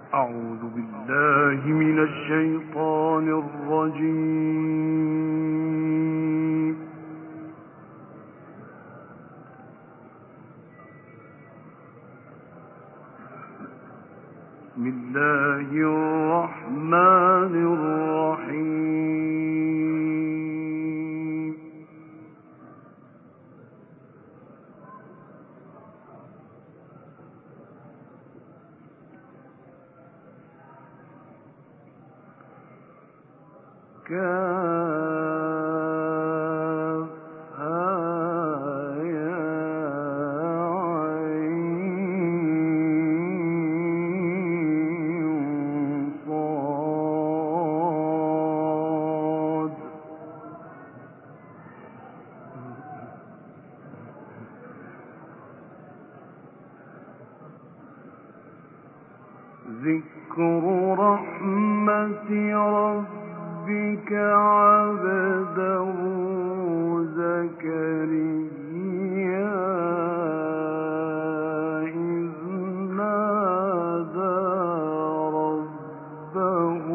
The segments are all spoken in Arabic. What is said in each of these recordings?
أعوذ بالله من الشيطان الرجيم. بسم الله الرحمن الرحيم. ذكر رحمة ربك عبده زكريا إذ نادى ربه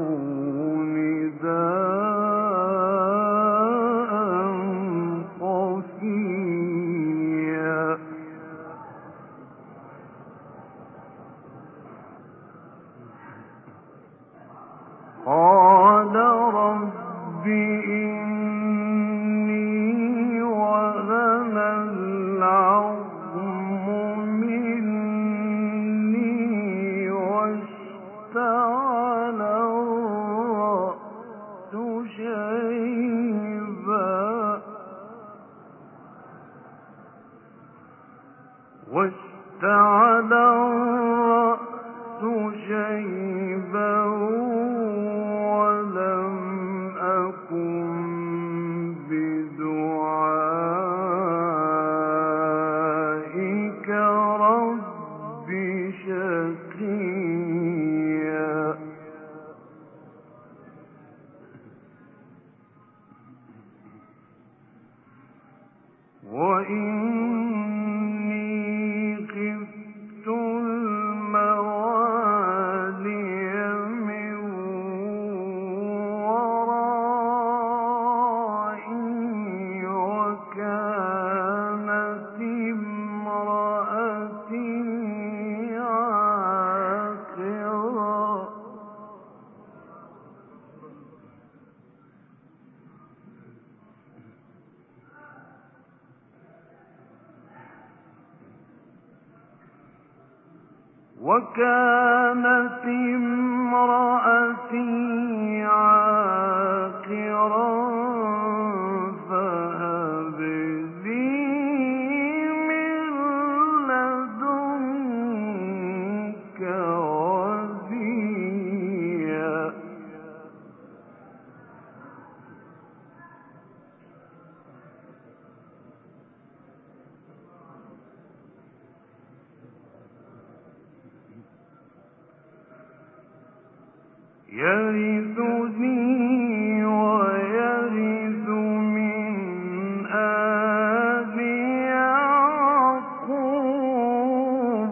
نداء خفيا قال رب إني وهن العظم مني واشتعل الرأس شيبا ولم أكن بدعائك رب شقيا وإني خفت الموالي من ورائي وكانت امرأتي عاقرا فهب لي من لدنك وليا يرثني ويرث من آل يعقوب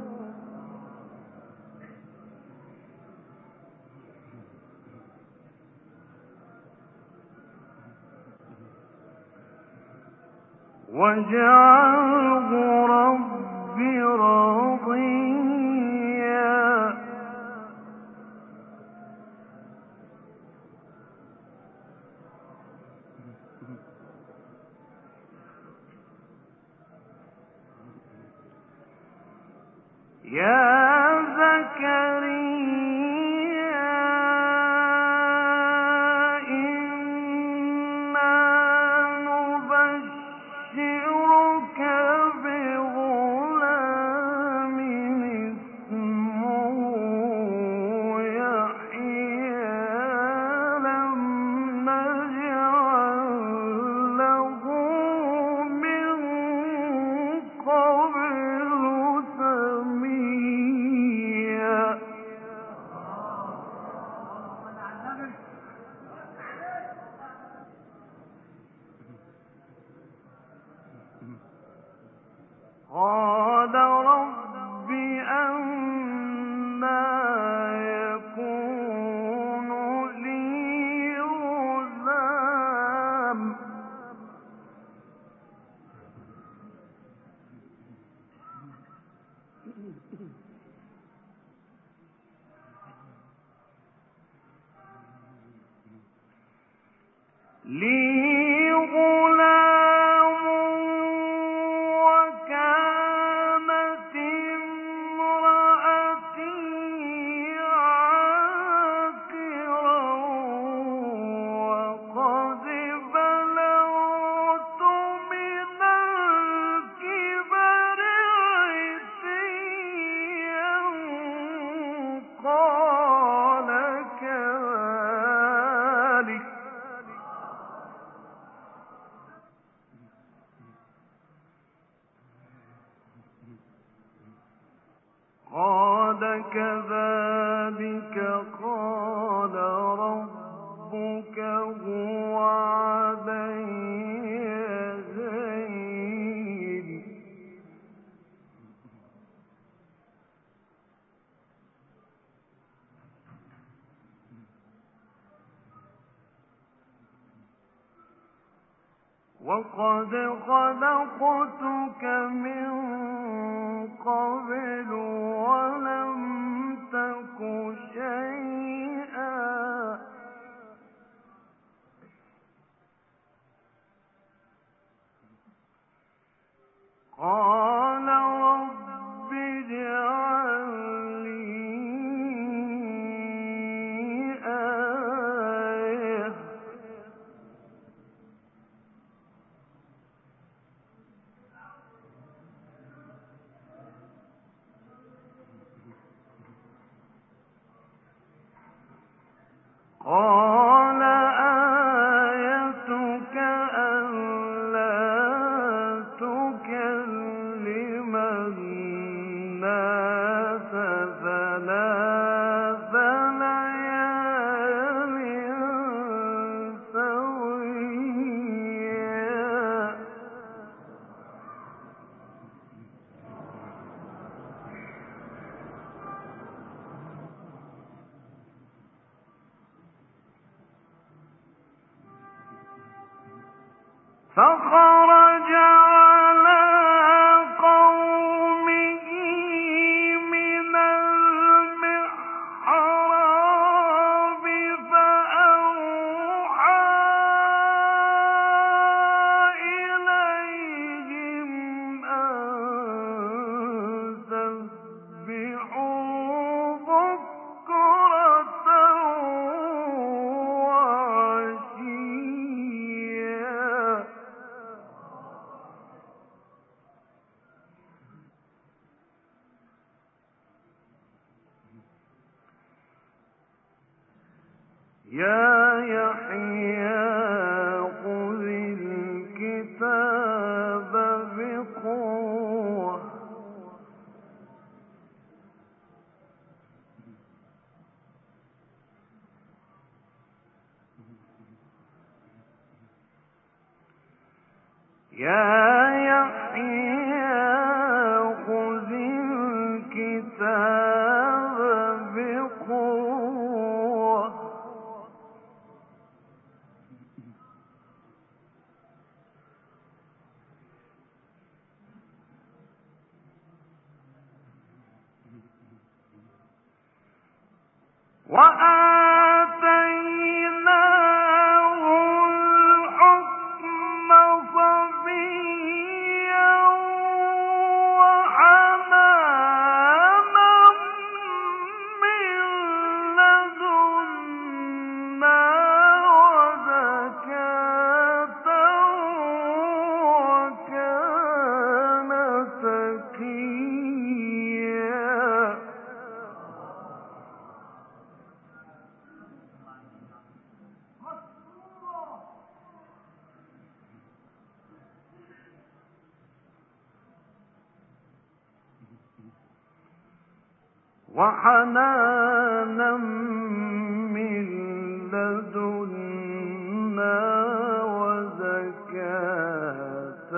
واجعله رب راضيا يا زكريا إنا نبشرك بغلام اسمه يحيى لم نجعل له من قبل سميا لي غلام وكانت امرأتي عاقرا وقد بلغت من الكبر عتيا قال كذلك قال ربك هو علي هين وقد خلقتك من قبل ولم تك شيئا قال رب اجعل لي آية قال آيتك ألا تكلم الناس ثلاث ليال سويا فخرج على قومه من المحراب فأوحى إليهم أن سبحوا بكرة وعشيا يا يحيى خذ الكتاب بقوة يا يحيى خذ الكتاب بقوة وآتيناه الحكم صبيا وحنانا من لدنا وزكاة وكان تقيا وحنانا من لدنا وزكاة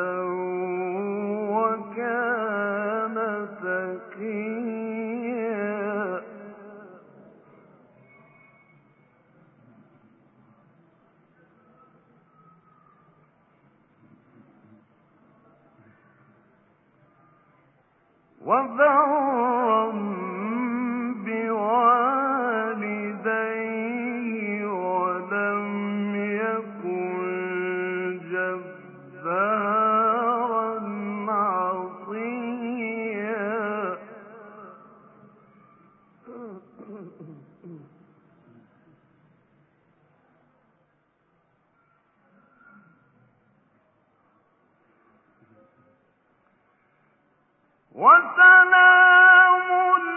وكان تقيا وبرا بوالديه ولم يكن وسلام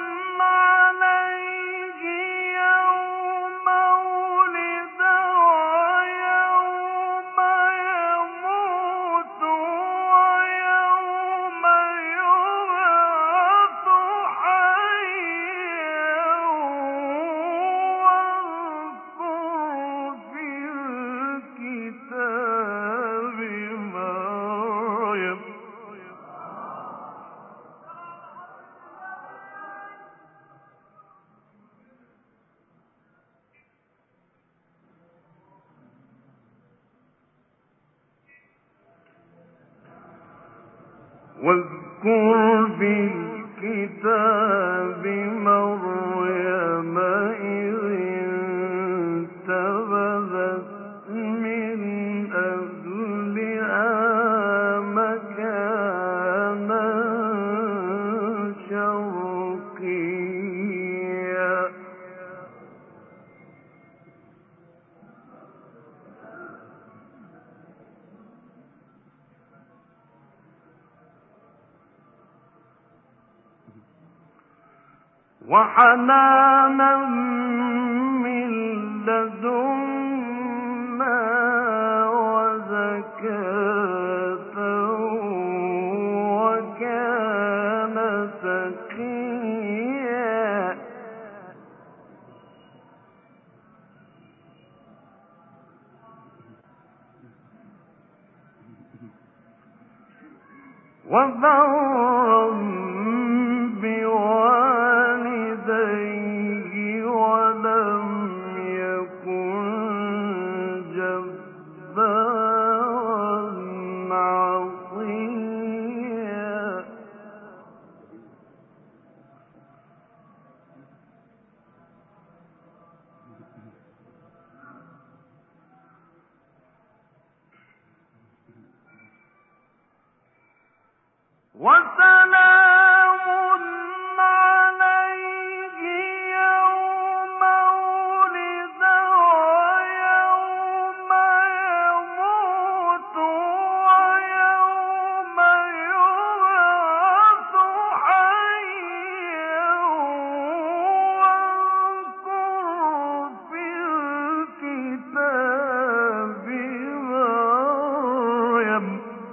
عليه يوم ولد ويوم يموت ويوم يبعث حيا واذكر في الكتاب مريم واذكر في الكتاب مريم إذ انتبذت من أهلها مكانا شرقيا وحنانا من لدنا وزكاة وكان تقيا وبرا بوالديه ولم يكن جبارا عصيا وسلام عليه يوم ولد ويوم يموت ويوم يبعث حيا واذكر في الكتاب مريم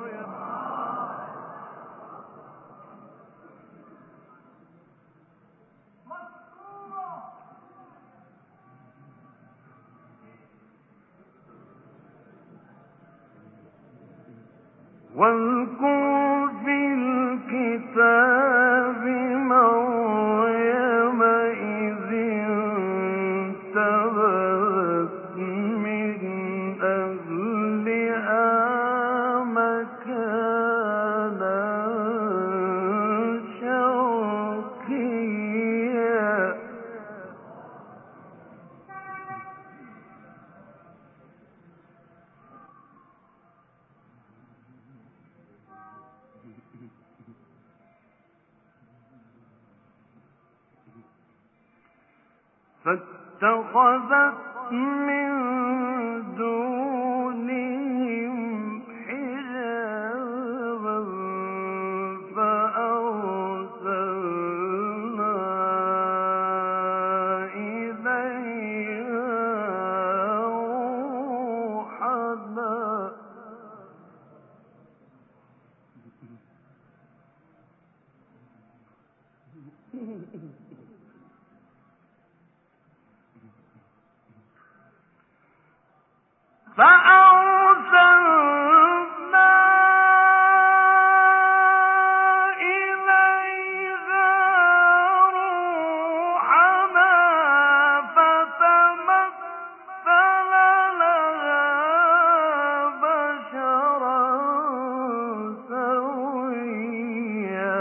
واذكر في الكتاب مريم إذ انتبذت من أهلها مكانا شرقيا فاتخذت من دونهم حجابا فأرسلنا إليها روحنا فأرسلنا إليها روحنا فتمثل لها بشرا سويا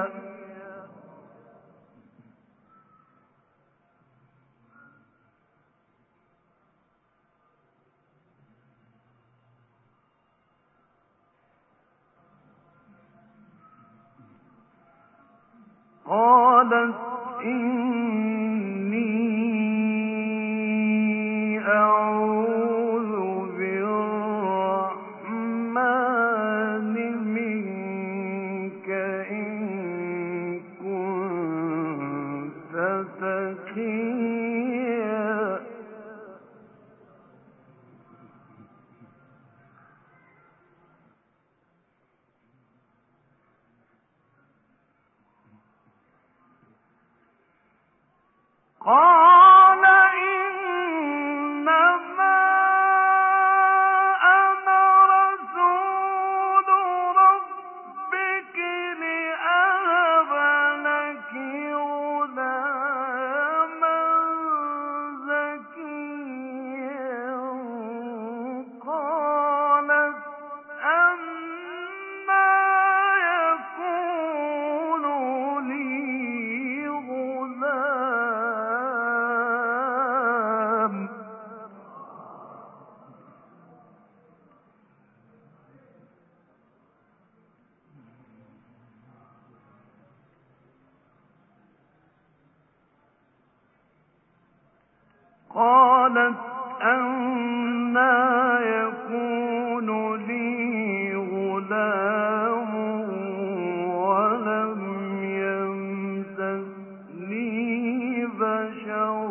قالت إني قالت أنى يكون لي غلام ولم يمسسني بشر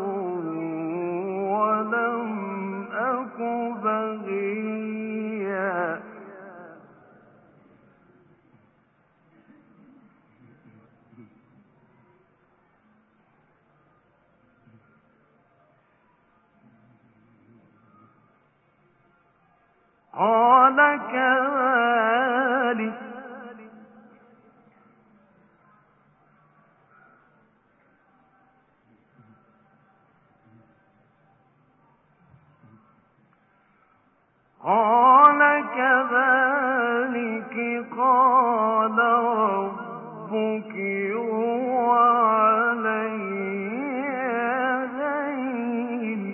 ولم أك بغيا. قال كذلك قال ربك هو علي هين.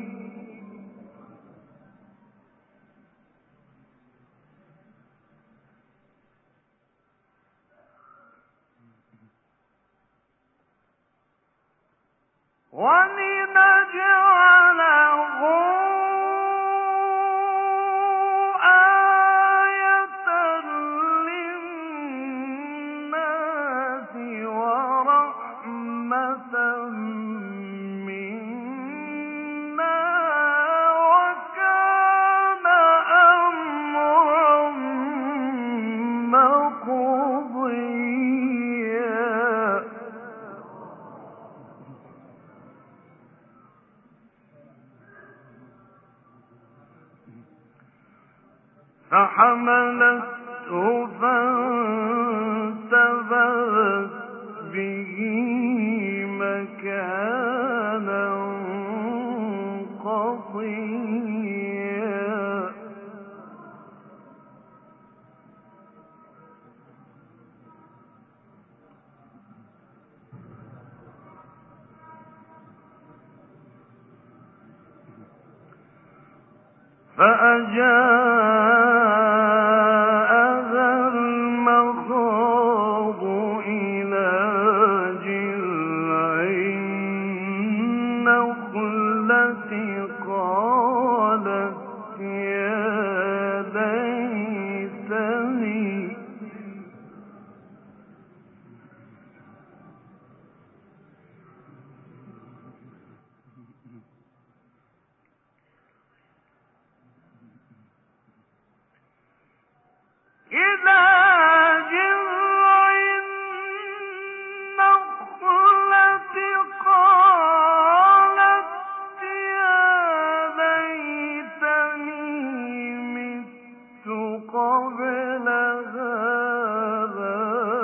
ولنجعله آية للناس ورحمة منا وكان أمرا مقضيا. فحملته فانتبذت به مكانا قصيا. فأجاءها المخاض إلى جذع النخلة قالت يا ليتني إلى جذع النخلة قالت يا ليتني مت قبل هذا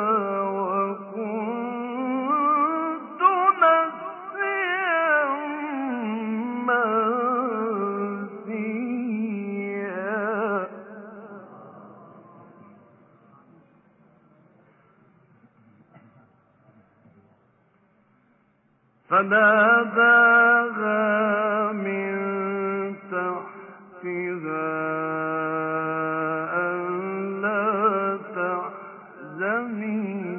وكنت نسيا منسيا. فناداها من تحتها ألا تحزني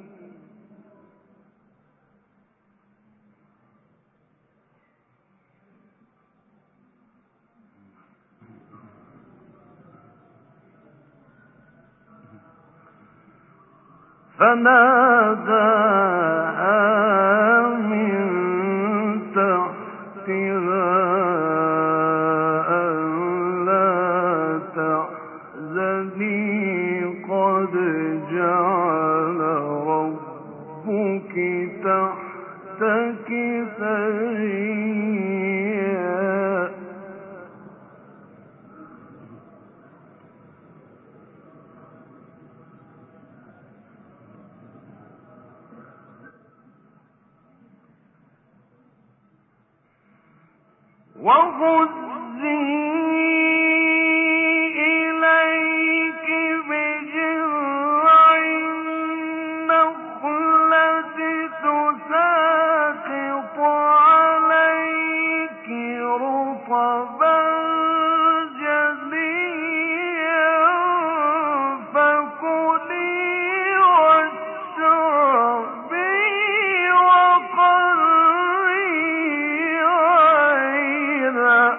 فناداها من تحتها ألا تحزني قد جعل ربك تحتك سريا. وهزي إليك بجذع النخلة تساقط عليك رطبا جنيا فكلي واشربي وقري عينا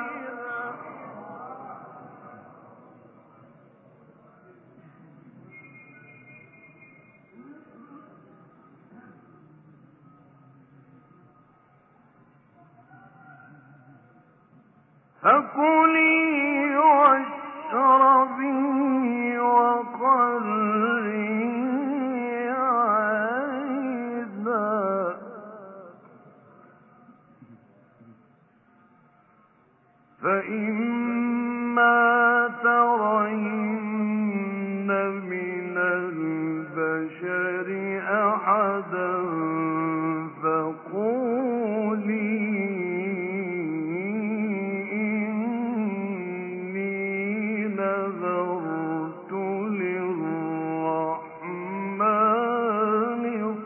فكلي واشربي وقري عينا فإما ترين من البشر أحدا فقولي إني نذرت للرحمن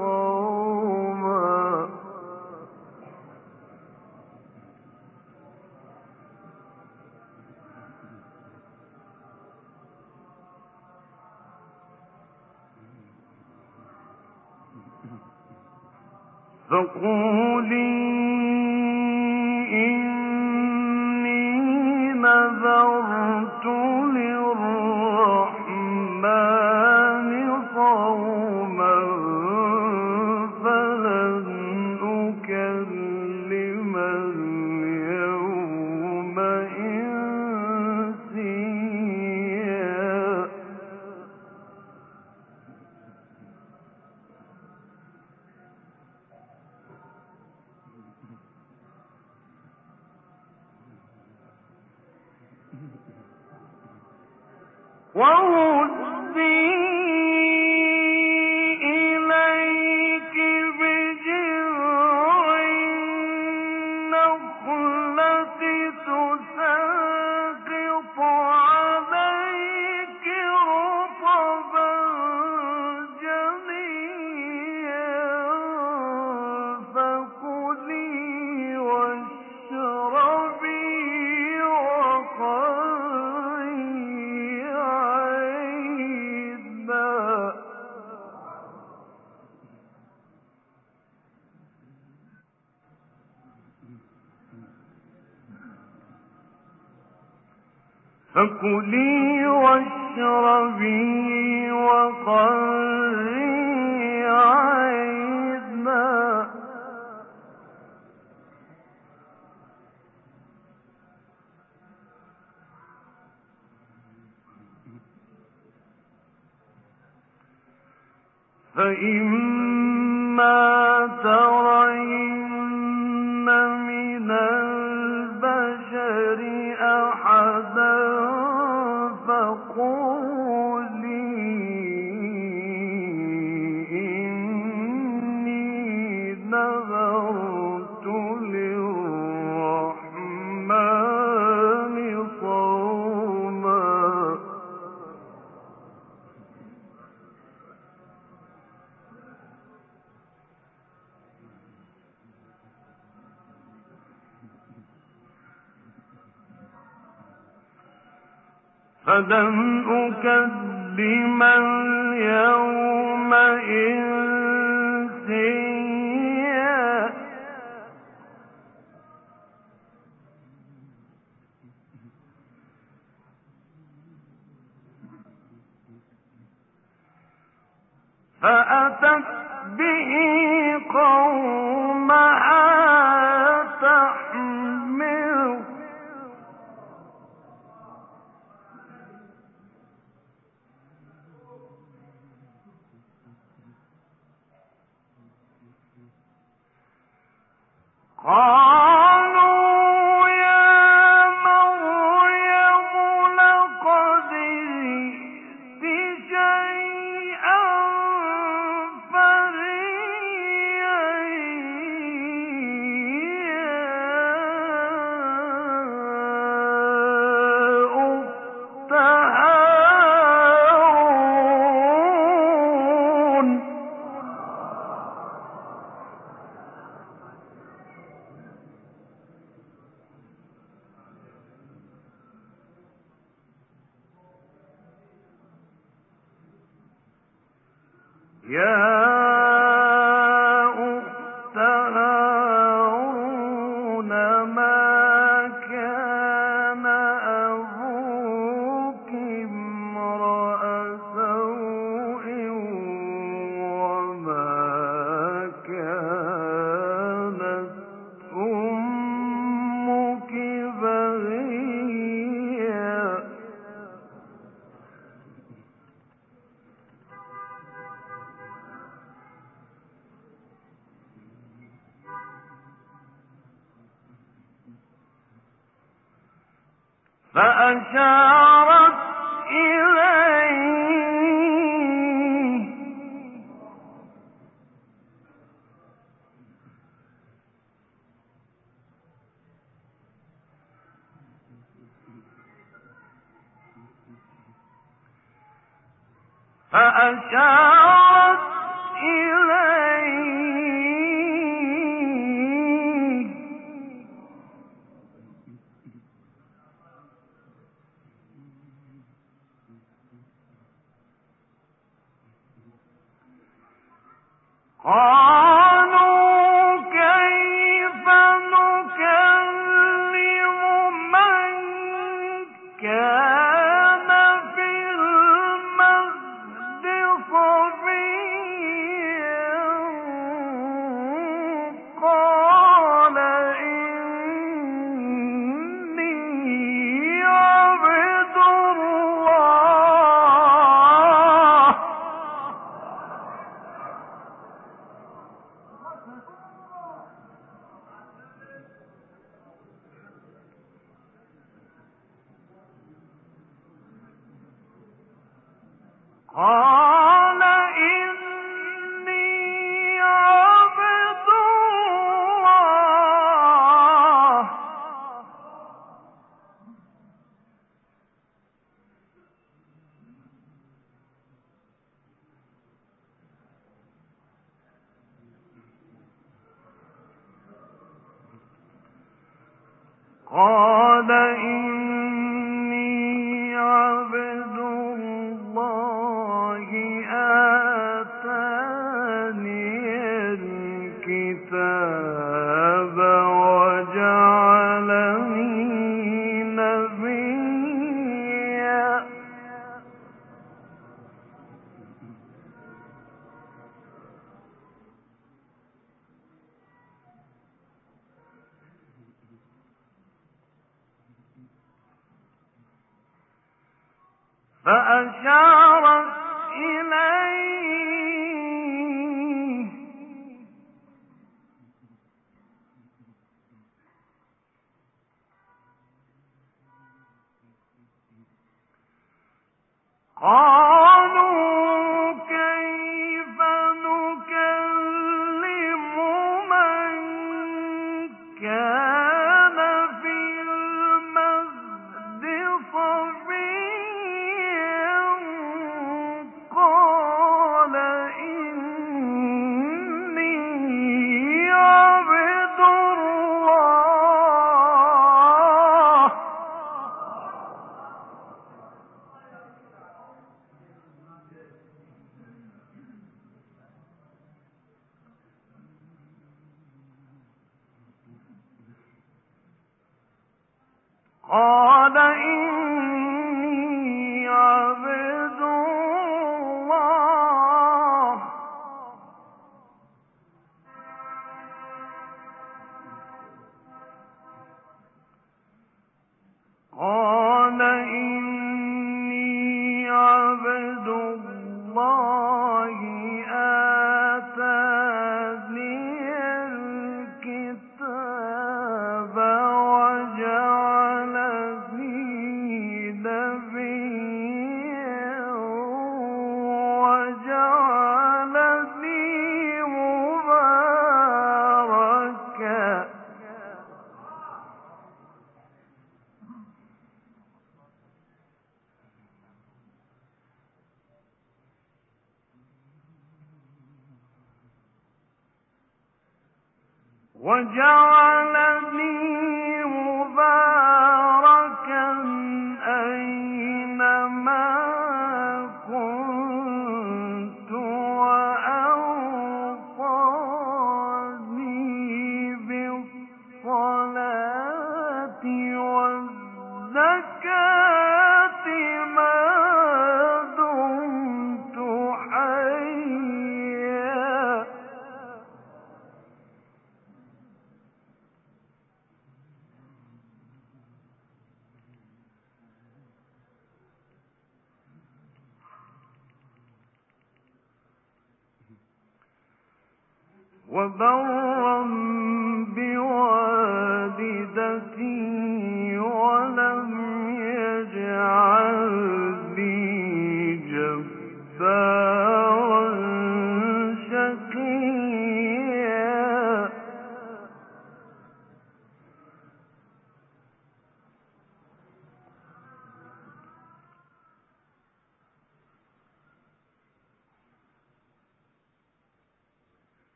صوما فقولي إني نذرت للرحمن صوما فلن أكلم اليوم إنسيا وهزي إليك بجذع النخلة تساقط عليك رطبا جنيا فكلي واشربي وقري عينا فكلي واشربي وقري عينا فإما ترين من البشر أحدا فقولي إني نذرت للرحمن صوما فلن أكلم اليوم إنسيا فأتت به قومها تحمله قالوا يا مريم لقد جئت شيئا يا أخت هارون ما كان أبوك امرأ سوء وما كانت أمك بغيا فأشارت إليه قالوا كيف نكلم من كان في المهد صبيا قال إني عبد الله قال إني عبد الله قال إني عبد الله آتاني الكتاب وجعلني نبيا فأشارت إليه قالوا كيف نكلم من كان في المهد صبيا قال إني عبد الله قال إني عبد الله قال إني عبد الله آتاني الكتاب وجعلني نبيا وجعلني مباركا أينما كنت وأوصاني بالصلاة والزكاة ما دمت حيا وبرا بوالدتي ولم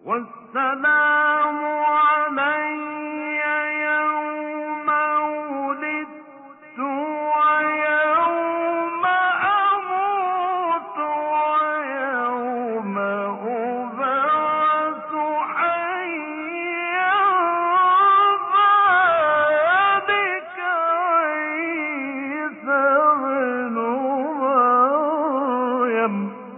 والسلام علي يوم ولدت ويوم أموت ويوم أبعث حيا ذلك عيسى ابن مريم.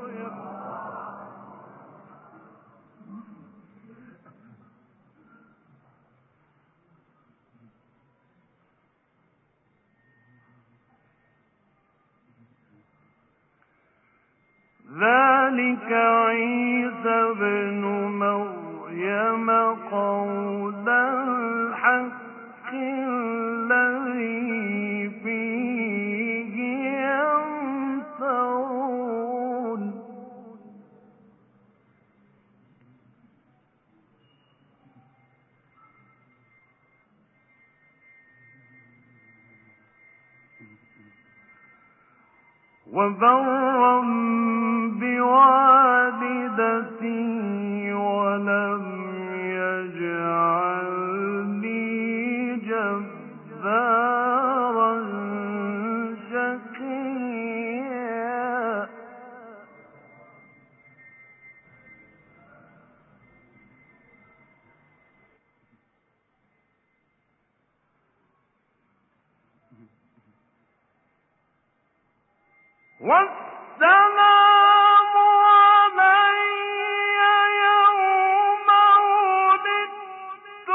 ذلك عيسى ابن مريم قول الحق الذي فيه يمترون. وبرا بوالدتي ولم يجعلني جبارا شقيا. والسلام علي يوم ولدت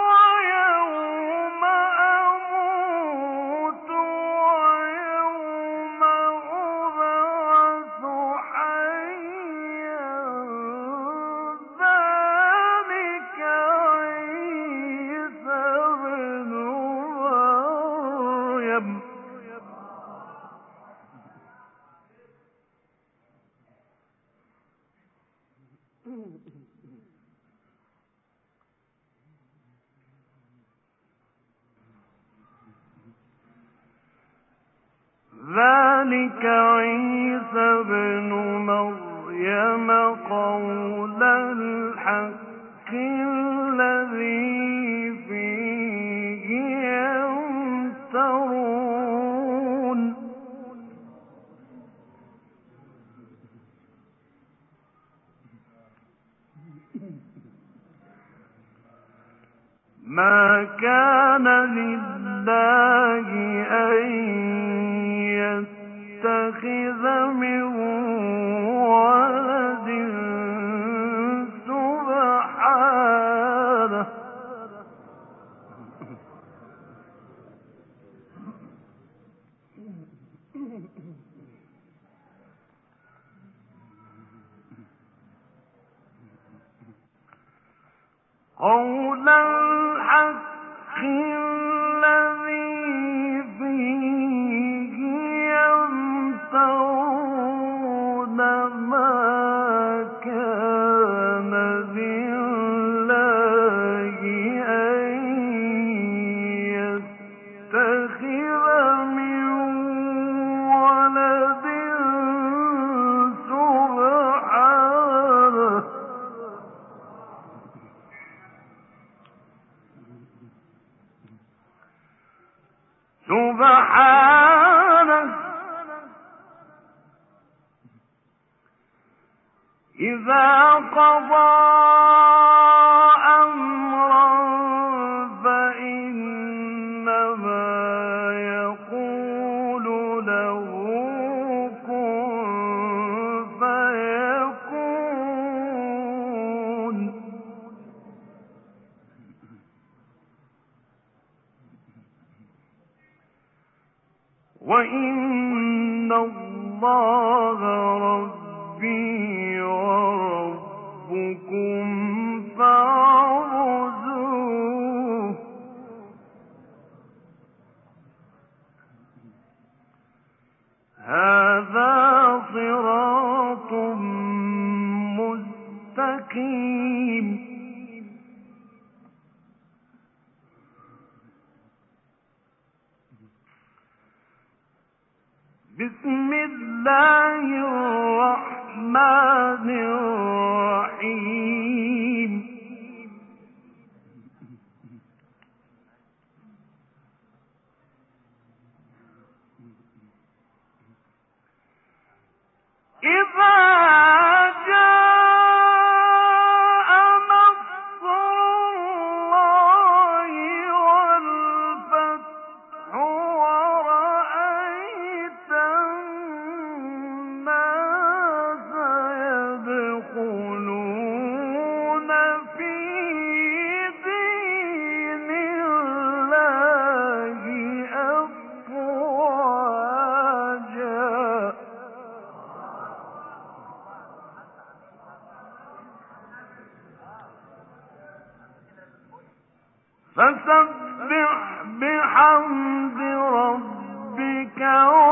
ويوم أموت ويوم أبعث حيا ذلك عيسى ابن مريم. ذلك عيسى ابن مريم قول الحق الذي فيه يمترون. ما كان لله أن يتخذ من ولد سبحانه قول الحق الذي فيه يمترون. ما كان لله أن يتخذ من ولد سبحانه إذا قضى أمرا فإنما يقول له كن فيكون. وإن الله ربي وربكم فاعبدوه. هذا صراط مستقيم. بسم الله الرحمن الرحيم. فسبح بحمد ربك